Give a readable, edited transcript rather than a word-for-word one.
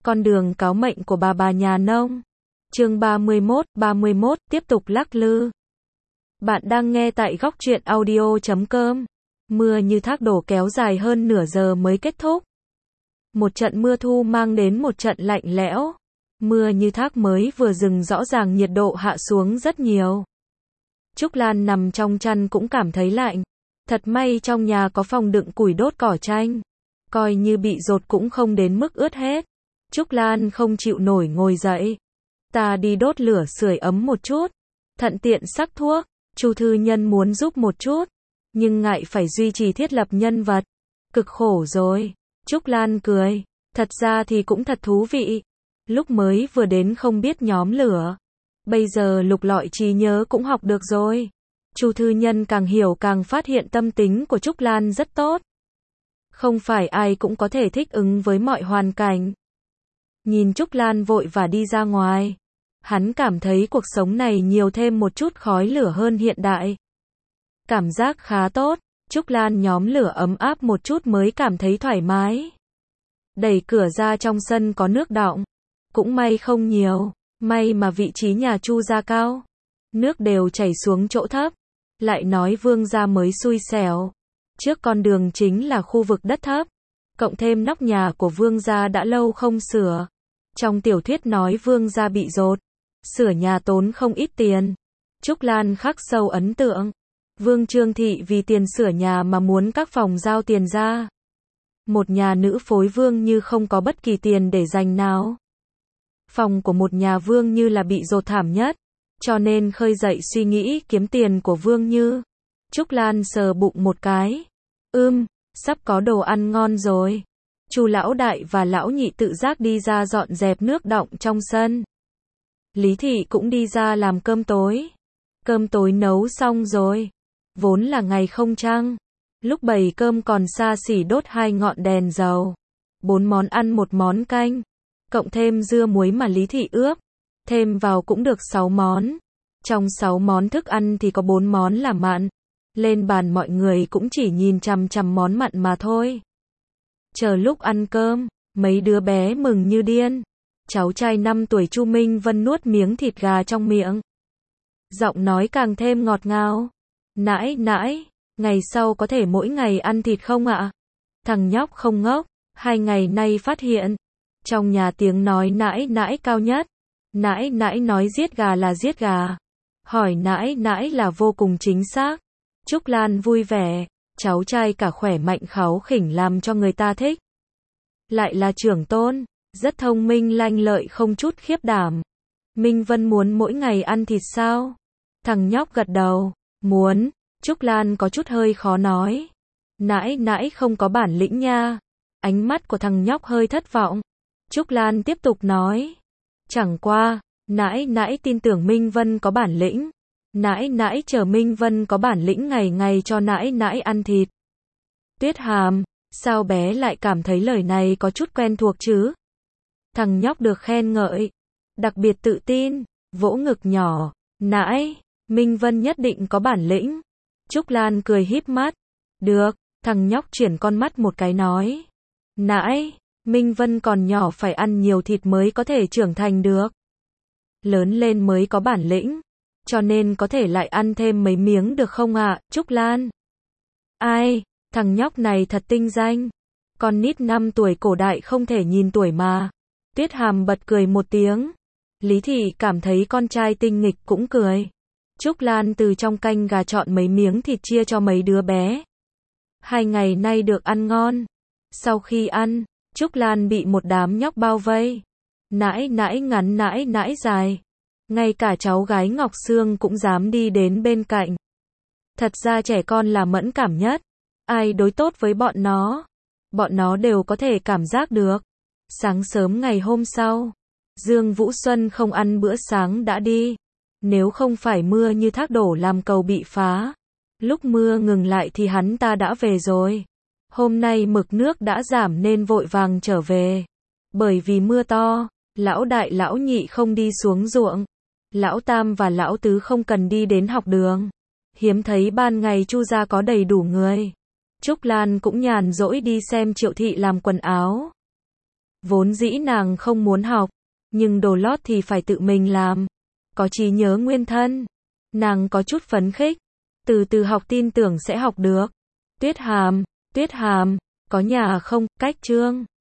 Con đường cáo mệnh của bà nhà nông. Chương 31, tiếp tục lắc lư. Bạn đang nghe tại góc truyện audio.com. Mưa như thác đổ kéo dài hơn nửa giờ mới kết thúc. Một trận mưa thu mang đến một trận lạnh lẽo. Mưa như thác mới vừa dừng rõ ràng nhiệt độ hạ xuống rất nhiều. Trúc Lan nằm trong chăn cũng cảm thấy lạnh. Thật may trong nhà có phòng đựng củi đốt cỏ tranh. Coi như bị dột cũng không đến mức ướt hết. Trúc Lan không chịu nổi ngồi dậy. Ta đi đốt lửa sưởi ấm một chút. Thận tiện sắc thuốc. Chu thư nhân muốn giúp một chút. Nhưng ngại phải duy trì thiết lập nhân vật. Cực khổ rồi. Trúc Lan cười. Thật ra thì cũng thật thú vị. Lúc mới vừa đến không biết nhóm lửa. Bây giờ lục lọi trí nhớ cũng học được rồi. Chu thư nhân càng hiểu càng phát hiện tâm tính của Trúc Lan rất tốt. Không phải ai cũng có thể thích ứng với mọi hoàn cảnh. Nhìn Trúc Lan vội và đi ra ngoài. Hắn cảm thấy cuộc sống này nhiều thêm một chút khói lửa hơn hiện đại. Cảm giác khá tốt. Trúc Lan nhóm lửa ấm áp một chút mới cảm thấy thoải mái. Đẩy cửa ra trong sân có nước đọng. Cũng may không nhiều. May mà vị trí nhà Chu gia cao. Nước đều chảy xuống chỗ thấp. Lại nói Vương gia mới xui xẻo. Trước con đường chính là khu vực đất thấp. Cộng thêm nóc nhà của Vương gia đã lâu không sửa. Trong tiểu thuyết nói Vương gia bị dột. Sửa nhà tốn không ít tiền. Trúc Lan khắc sâu ấn tượng. Vương Trương Thị vì tiền sửa nhà mà muốn các phòng giao tiền ra. Một nhà nữ phối Vương Như không có bất kỳ tiền để dành nào. Phòng của một nhà Vương Như là bị dột thảm nhất. Cho nên khơi dậy suy nghĩ kiếm tiền của Vương Như. Trúc Lan sờ bụng một cái. Sắp có đồ ăn ngon rồi. Chu lão đại và lão nhị tự giác đi ra dọn dẹp nước đọng trong sân. Lý Thị cũng đi ra làm cơm tối. Cơm tối nấu xong rồi. Vốn là ngày không trăng. Lúc bày cơm còn xa xỉ đốt 2 ngọn đèn dầu. 4 món ăn 1 món canh. Cộng thêm dưa muối mà Lý Thị ướp. Thêm vào cũng được 6 món. Trong 6 món thức ăn thì có 4 món là mặn. Lên bàn mọi người cũng chỉ nhìn chằm chằm món mặn mà thôi. Chờ lúc ăn cơm, mấy đứa bé mừng như điên. Cháu trai 5 tuổi Chu Minh Vân nuốt miếng thịt gà trong miệng. Giọng nói càng thêm ngọt ngào. Nãi, ngày sau có thể mỗi ngày ăn thịt không ạ? Thằng nhóc không ngốc, 2 ngày nay phát hiện. Trong nhà tiếng nói nãi cao nhất. Nãi nói giết gà là giết gà. Hỏi nãi là vô cùng chính xác. Trúc Lan vui vẻ. Cháu trai cả khỏe mạnh kháu khỉnh làm cho người ta thích. Lại là trưởng tôn. Rất thông minh lanh lợi không chút khiếp đảm. Minh Vân muốn mỗi ngày ăn thịt sao? Thằng nhóc gật đầu. Muốn. Trúc Lan có chút hơi khó nói. Nãi không có bản lĩnh nha. Ánh mắt của thằng nhóc hơi thất vọng. Trúc Lan tiếp tục nói. Chẳng qua, nãi tin tưởng Minh Vân có bản lĩnh. Nãi chờ Minh Vân có bản lĩnh ngày ngày cho nãi ăn thịt. Tuyết Hàm, sao bé lại cảm thấy lời này có chút quen thuộc chứ? Thằng nhóc được khen ngợi. Đặc biệt tự tin, vỗ ngực nhỏ. Nãi, Minh Vân nhất định có bản lĩnh. Trúc Lan cười híp mắt. Được, thằng nhóc chuyển con mắt một cái nói. Nãi, Minh Vân còn nhỏ phải ăn nhiều thịt mới có thể trưởng thành được. Lớn lên mới có bản lĩnh. Cho nên có thể lại ăn thêm mấy miếng được không ạ, Trúc Lan? Ai, thằng nhóc này thật tinh danh. Con nít 5 tuổi cổ đại không thể nhìn tuổi mà. Tuyết Hàm bật cười một tiếng. Lý Thị cảm thấy con trai tinh nghịch cũng cười. Trúc Lan từ trong canh gà chọn mấy miếng thịt chia cho mấy đứa bé. 2 ngày nay được ăn ngon. Sau khi ăn, Trúc Lan bị một đám nhóc bao vây. Nãi ngắn nãi dài. Ngay cả cháu gái Ngọc Sương cũng dám đi đến bên cạnh. Thật ra trẻ con là mẫn cảm nhất. Ai đối tốt với bọn nó đều có thể cảm giác được. Sáng sớm ngày hôm sau, Dương Vũ Xuân không ăn bữa sáng đã đi. Nếu không phải mưa như thác đổ làm cầu bị phá. Lúc mưa ngừng lại thì hắn ta đã về rồi. Hôm nay mực nước đã giảm nên vội vàng trở về. Bởi vì mưa to, lão đại lão nhị không đi xuống ruộng. Lão Tam và Lão Tứ không cần đi đến học đường. Hiếm thấy ban ngày Chu gia có đầy đủ người. Trúc Lan cũng nhàn rỗi đi xem Triệu Thị làm quần áo. Vốn dĩ nàng không muốn học, nhưng đồ lót thì phải tự mình làm. Có trí nhớ nguyên thân. Nàng có chút phấn khích. Từ từ học tin tưởng sẽ học được. Tuyết Hàm, có nhà không, cách Trương.